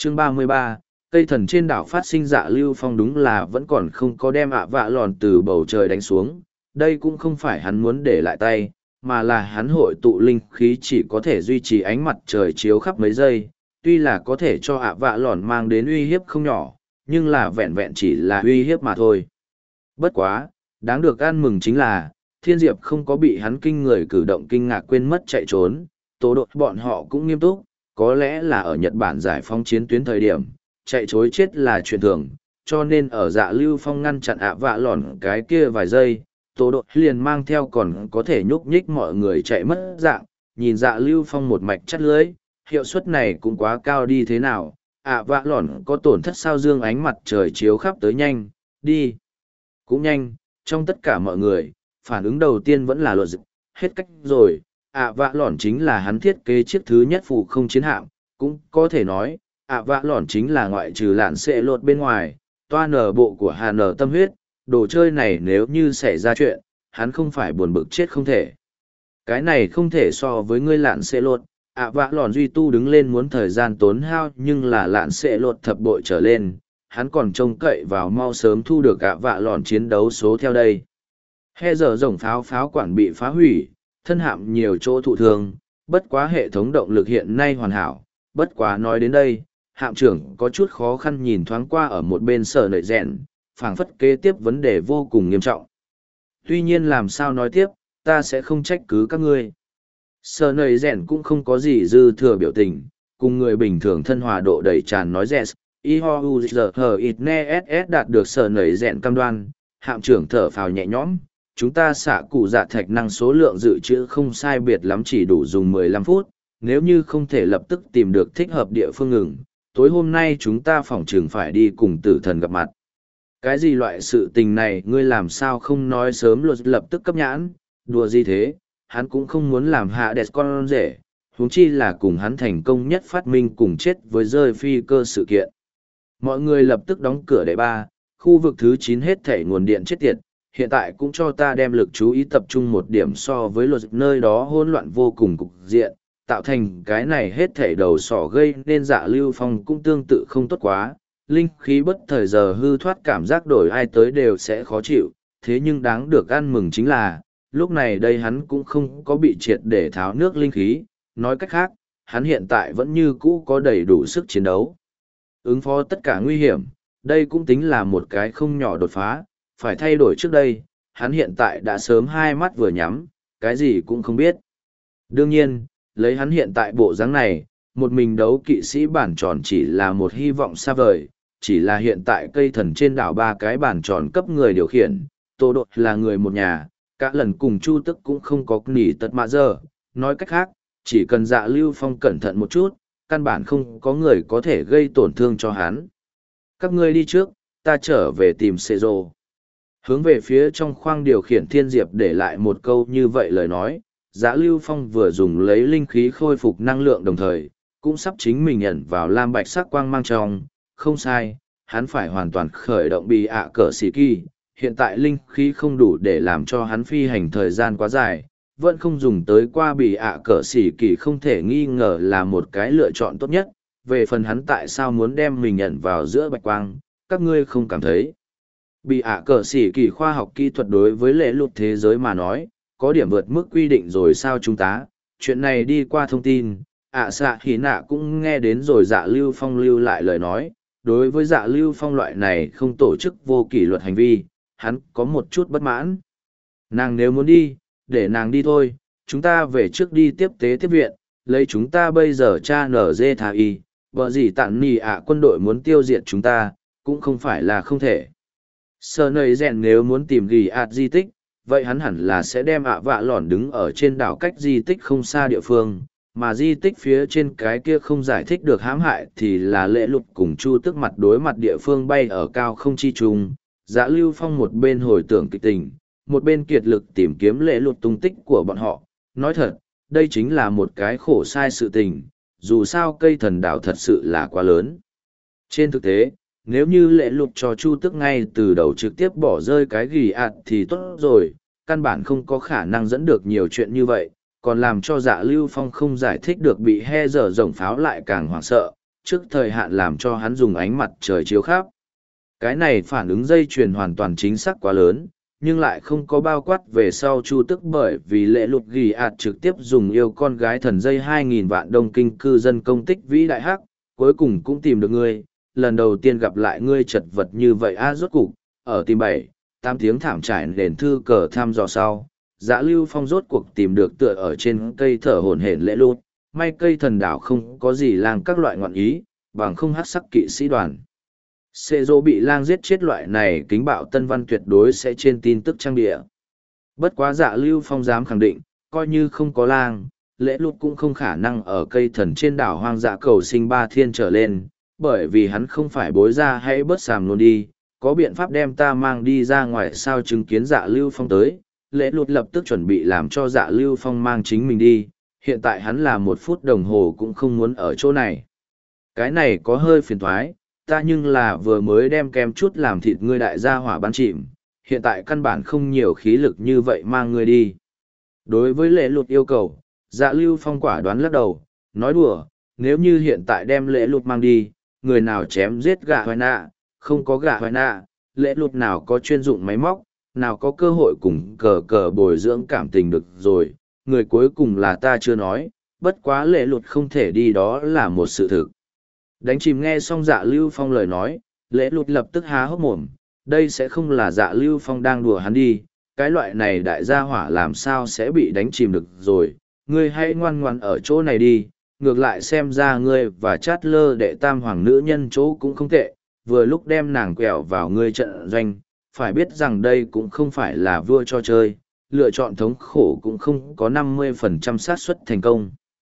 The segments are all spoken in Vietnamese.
Chương 33, cây thần trên đảo phát sinh Dạ Lưu Phong đúng là vẫn còn không có đem ạ vạ lòn từ bầu trời đánh xuống. Đây cũng không phải hắn muốn để lại tay, mà là hắn hội tụ linh khí chỉ có thể duy trì ánh mặt trời chiếu khắp mấy giây. Tuy là có thể cho ạ vạ lòn mang đến uy hiếp không nhỏ, nhưng là vẹn vẹn chỉ là uy hiếp mà thôi. Bất quá, đáng được ăn mừng chính là, Thiên Diệp không có bị hắn kinh người cử động kinh ngạc quên mất chạy trốn, tố đội bọn họ cũng nghiêm túc, có lẽ là ở Nhật Bản giải phóng chiến tuyến thời điểm, chạy chối chết là chuyện thường, cho nên ở Dạ Lưu Phong ngăn chặn ạ vạ lòn cái kia vài giây, tố đội liền mang theo còn có thể nhúc nhích mọi người chạy mất dạng, nhìn Dạ Lưu Phong một mạch chắt lưới, hiệu suất này cũng quá cao đi thế nào, ạ vạ lòn có tổn thất sao dương ánh mặt trời chiếu khắp tới nhanh, đi. Cũng nhanh, trong tất cả mọi người, phản ứng đầu tiên vẫn là luật dịch, hết cách rồi, ạ vạ lòn chính là hắn thiết kế chiếc thứ nhất phụ không chiến hạm, cũng có thể nói, ạ vạ lòn chính là ngoại trừ lạn xệ lột bên ngoài, toa nở bộ của hà nở tâm huyết, đồ chơi này nếu như xảy ra chuyện, hắn không phải buồn bực chết không thể. Cái này không thể so với ngươi lạn xệ lột, ạ vạ lòn duy tu đứng lên muốn thời gian tốn hao nhưng là lạn xệ lột thập bội trở lên, hắn còn trông cậy vào mau sớm thu được ạ vạ lòn chiến đấu số theo đây. He giờ rồng pháo quản bị phá hủy, thân hạm nhiều chỗ thụ thương, bất quá hệ thống động lực hiện nay hoàn hảo, bất quá nói đến đây, hạm trưởng có chút khó khăn nhìn thoáng qua ở một bên sở nợi rèn, phảng phất kế tiếp vấn đề vô cùng nghiêm trọng. Tuy nhiên làm sao nói tiếp, ta sẽ không trách cứ các ngươi. Sở nợi rèn cũng không có gì dư thừa biểu tình, cùng người bình thường thân hòa độ đầy tràn nói rèn, IHUZHITNESS đạt được sở nợi rèn cam đoan, hạm trưởng thở phào nhẹ nhõm. Chúng ta xạ cụ dạ thạch năng số lượng dự trữ không sai biệt lắm chỉ đủ dùng 15 phút, nếu như không thể lập tức tìm được thích hợp địa phương ngừng, tối hôm nay chúng ta phỏng chừng phải đi cùng tử thần gặp mặt. Cái gì loại sự tình này ngươi làm sao không nói sớm luật lập tức cấp nhãn, đùa gì thế, hắn cũng không muốn làm hạ đẹp con rể, huống chi là cùng hắn thành công nhất phát minh cùng chết với rơi phi cơ sự kiện. Mọi người lập tức đóng cửa đệ ba, khu vực thứ 9 hết thảy nguồn điện chết tiệt. Hiện tại cũng cho ta đem lực chú ý tập trung một điểm so với luật nơi đó hỗn loạn vô cùng cục diện, tạo thành cái này hết thảy đầu sỏ gây nên Dạ Lưu Phong cũng tương tự không tốt quá, linh khí bất thời giờ hư thoát cảm giác đổi ai tới đều sẽ khó chịu, thế nhưng đáng được ăn mừng chính là, lúc này đây hắn cũng không có bị triệt để tháo nước linh khí, nói cách khác, hắn hiện tại vẫn như cũ có đầy đủ sức chiến đấu. Ứng phó tất cả nguy hiểm, đây cũng tính là một cái không nhỏ đột phá. Phải thay đổi trước đây, hắn hiện tại đã sớm hai mắt vừa nhắm, cái gì cũng không biết. Đương nhiên, lấy hắn hiện tại bộ dáng này, một mình đấu kỵ sĩ bản tròn chỉ là một hy vọng xa vời, chỉ là hiện tại cây thần trên đảo ba cái bản tròn cấp người điều khiển, Tô Đột là người một nhà, cả lần cùng Chu Tức cũng không có nỉ tật mạ giờ, nói cách khác, chỉ cần Dạ Lưu Phong cẩn thận một chút, căn bản không có người có thể gây tổn thương cho hắn. Các ngươi đi trước, ta trở về tìm Sê Dô. Hướng về phía trong khoang điều khiển Thiên Diệp để lại một câu như vậy lời nói, Dạ Lưu Phong vừa dùng lấy linh khí khôi phục năng lượng đồng thời, cũng sắp chính mình ẩn vào lam bạch sắc quang mang trong, không sai, hắn phải hoàn toàn khởi động bị ạ cỡ xỉ kỳ, hiện tại linh khí không đủ để làm cho hắn phi hành thời gian quá dài, vẫn không dùng tới qua bị ạ cỡ xỉ kỳ không thể nghi ngờ là một cái lựa chọn tốt nhất, về phần hắn tại sao muốn đem mình ẩn vào giữa bạch quang, các ngươi không cảm thấy. Bị ạ cờ xỉ kỳ khoa học kỹ thuật đối với lễ luật thế giới mà nói, có điểm vượt mức quy định rồi sao chúng ta, chuyện này đi qua thông tin, xạ hỉ nạ cũng nghe đến rồi Dạ Lưu Phong lưu lại lời nói, đối với Dạ Lưu Phong loại này không tổ chức vô kỷ luật hành vi, hắn có một chút bất mãn. Nàng nếu muốn đi, để nàng đi thôi, chúng ta về trước đi tiếp tế tiếp viện, lấy chúng ta bây giờ cha nở dê thà y, vợ gì tặng nì quân đội muốn tiêu diệt chúng ta, cũng không phải là không thể. Sở nầy rèn nếu muốn tìm ghi di tích, vậy hắn hẳn là sẽ đem ạ vạ lòn đứng ở trên đảo cách di tích không xa địa phương, mà di tích phía trên cái kia không giải thích được hãm hại thì là lễ lục cùng Chu Tức mặt đối mặt địa phương bay ở cao không chi trùng. Dạ Lưu Phong một bên hồi tưởng kịch tình, một bên kiệt lực tìm kiếm lễ lục tung tích của bọn họ. Nói thật, đây chính là một cái khổ sai sự tình, dù sao cây thần đảo thật sự là quá lớn. Trên thực tế, nếu như lễ lục cho Chu Tức ngay từ đầu trực tiếp bỏ rơi cái ghi thì tốt rồi, căn bản không có khả năng dẫn được nhiều chuyện như vậy, còn làm cho Dạ Lưu Phong không giải thích được bị he dở rồng pháo lại càng hoảng sợ, trước thời hạn làm cho hắn dùng ánh mặt trời chiếu khắp. Cái này phản ứng dây chuyền hoàn toàn chính xác quá lớn, nhưng lại không có bao quát về sau Chu Tức, bởi vì lệ lụt ghi ạt trực tiếp dùng yêu con gái thần dây 2.000 vạn đông kinh cư dân công tích vĩ đại hắc, cuối cùng cũng tìm được ngươi, lần đầu tiên gặp lại ngươi chật vật như vậy rốt cục, ở tìm 7-8 tiếng thảm trải nền thư cờ thăm dò sau. Dạ Lưu Phong rốt cuộc tìm được tựa ở trên cây thở hổn hển lệ lụt, may cây thần đảo không có gì lang các loại ngọn ý, bằng không hắc sắc kỵ sĩ đoàn. Xê dô bị lang giết chết loại này kính bạo tân văn tuyệt đối sẽ trên tin tức trang địa. Bất quá Dạ Lưu Phong dám khẳng định, coi như không có lang, lễ lụt cũng không khả năng ở cây thần trên đảo hoang dã cầu sinh 3 thiên trở lên, bởi vì hắn không phải bối ra hay bớt sàm luôn đi, có biện pháp đem ta mang đi ra ngoài sao chứng kiến Dạ Lưu Phong tới. Lễ lụt lập tức chuẩn bị làm cho Dạ Lưu Phong mang chính mình đi, hiện tại hắn là 1 phút đồng hồ cũng không muốn ở chỗ này. Cái này có hơi phiền thoái, ta nhưng là vừa mới đem kem chút làm thịt ngươi đại gia hỏa bắn chìm, hiện tại căn bản không nhiều khí lực như vậy mang ngươi đi. Đối với lễ lụt yêu cầu, Dạ Lưu Phong quả đoán lắc đầu, nói đùa, nếu như hiện tại đem lễ lụt mang đi, người nào chém giết gà hoài nạ, không có gà hoài nạ, lễ lụt nào có chuyên dụng máy móc, nào có cơ hội cùng cờ cờ bồi dưỡng cảm tình được rồi, người cuối cùng là ta chưa nói, bất quá lễ lụt không thể đi đó là một sự thực. Đánh chìm nghe xong Dạ Lưu Phong lời nói, lễ lụt lập tức há hốc mồm, đây sẽ không là Dạ Lưu Phong đang đùa hắn đi, cái loại này đại gia hỏa làm sao sẽ bị đánh chìm được rồi, ngươi hãy ngoan ngoan ở chỗ này đi, ngược lại xem ra ngươi và chát lơ đệ tam hoàng nữ nhân chỗ cũng không tệ, vừa lúc đem nàng quẹo vào ngươi trận doanh, phải biết rằng đây cũng không phải là vua cho chơi, lựa chọn thống khổ cũng không có 50% xác suất thành công.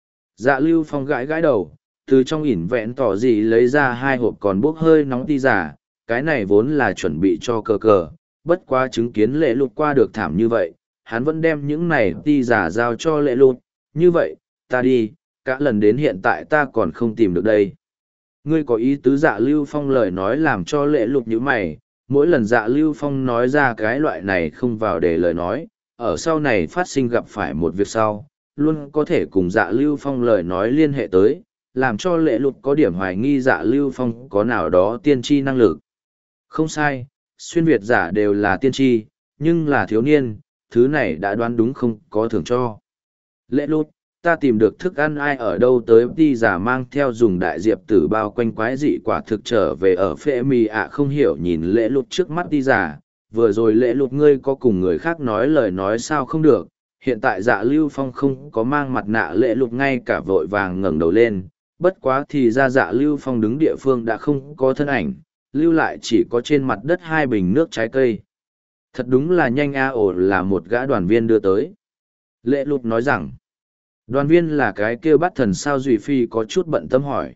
Dạ Lưu Phong gãi gãi đầu, từ trong ỉn vẹn tỏ gì lấy ra 2 hộp còn bốc hơi nóng ti giả, cái này vốn là chuẩn bị cho cờ cờ, bất quá chứng kiến lệ lụt qua được thảm như vậy, hắn vẫn đem những này ti giả giao cho lệ lụt, như vậy, ta đi, cả lần đến hiện tại ta còn không tìm được đây. Ngươi có ý tứ Dạ Lưu Phong lời nói làm cho lệ lụt như mày, mỗi lần Dạ Lưu Phong nói ra cái loại này không vào để lời nói, ở sau này phát sinh gặp phải một việc sau, luôn có thể cùng Dạ Lưu Phong lời nói liên hệ tới, làm cho lệ lụt có điểm hoài nghi Dạ Lưu Phong có nào đó tiên tri năng lực. Không sai, xuyên Việt giả đều là tiên tri, nhưng là thiếu niên, thứ này đã đoán đúng không có thưởng cho. Lệ lụt, ta tìm được thức ăn ai ở đâu tới đi giả mang theo dùng đại diệp tử bao quanh quái dị quả thực trở về ở phệ mì ạ không hiểu nhìn lễ lụt trước mắt đi giả, vừa rồi lễ lụt ngươi có cùng người khác nói lời nói sao không được, hiện tại Dạ Lưu Phong không có mang mặt nạ lễ lụt ngay cả vội vàng ngẩng đầu lên, bất quá thì ra Dạ Lưu Phong đứng địa phương đã không có thân ảnh, lưu lại chỉ có trên mặt đất 2 bình nước trái cây. Thật đúng là nhanh ổ là một gã đoàn viên đưa tới. Lễ lụt nói rằng, đoàn viên là cái kêu bắt thần sao Duy Phi có chút bận tâm hỏi.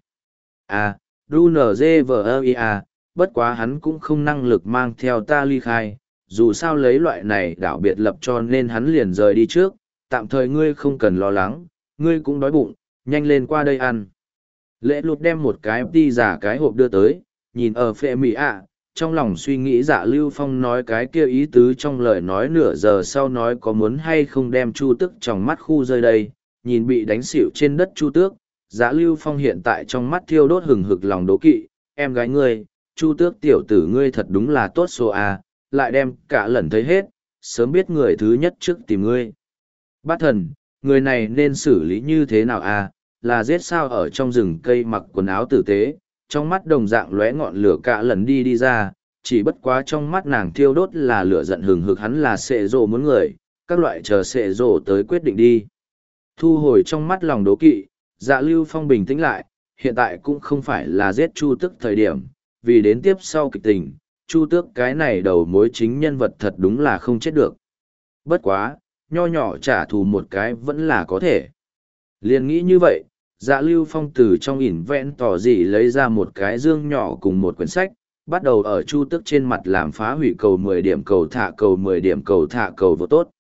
DUNZVIA, bất quá hắn cũng không năng lực mang theo ta ly khai, dù sao lấy loại này đảo biệt lập cho nên hắn liền rời đi trước, tạm thời ngươi không cần lo lắng, ngươi cũng đói bụng, nhanh lên qua đây ăn. Lễ lụt đem một cái đi giả cái hộp đưa tới, nhìn ở phệ mỹ ạ, trong lòng suy nghĩ Dạ Lưu Phong nói cái kia ý tứ trong lời nói nửa giờ sau nói có muốn hay không đem Chu Tức trong mắt khu rơi đây, nhìn bị đánh xỉu trên đất Chu Tước, Dạ Lưu Phong hiện tại trong mắt thiêu đốt hừng hực lòng đố kỵ, em gái ngươi, Chu Tước tiểu tử ngươi thật đúng là tốt số lại đem cả lần thấy hết, sớm biết người thứ nhất trước tìm ngươi. Bát thần, người này nên xử lý như thế nào là giết sao ở trong rừng cây mặc quần áo tử tế, trong mắt đồng dạng lóe ngọn lửa cả lần đi ra, chỉ bất quá trong mắt nàng thiêu đốt là lửa giận hừng hực hắn là sệ rồ muốn người, các loại chờ sệ rồ tới quyết định đi. Thu hồi trong mắt lòng đố kỵ, Dạ Lưu Phong bình tĩnh lại, hiện tại cũng không phải là giết Chu Tước thời điểm, vì đến tiếp sau kịch tình, Chu Tước cái này đầu mối chính nhân vật thật đúng là không chết được. Bất quá, nho nhỏ trả thù một cái vẫn là có thể. Liền nghĩ như vậy, Dạ Lưu Phong từ trong ỉn vẹn tỏ dị lấy ra một cái dương nhỏ cùng một quyển sách, bắt đầu ở Chu Tước trên mặt làm phá hủy cầu 10 điểm cầu thả cầu 10 điểm cầu thả cầu vô tốt.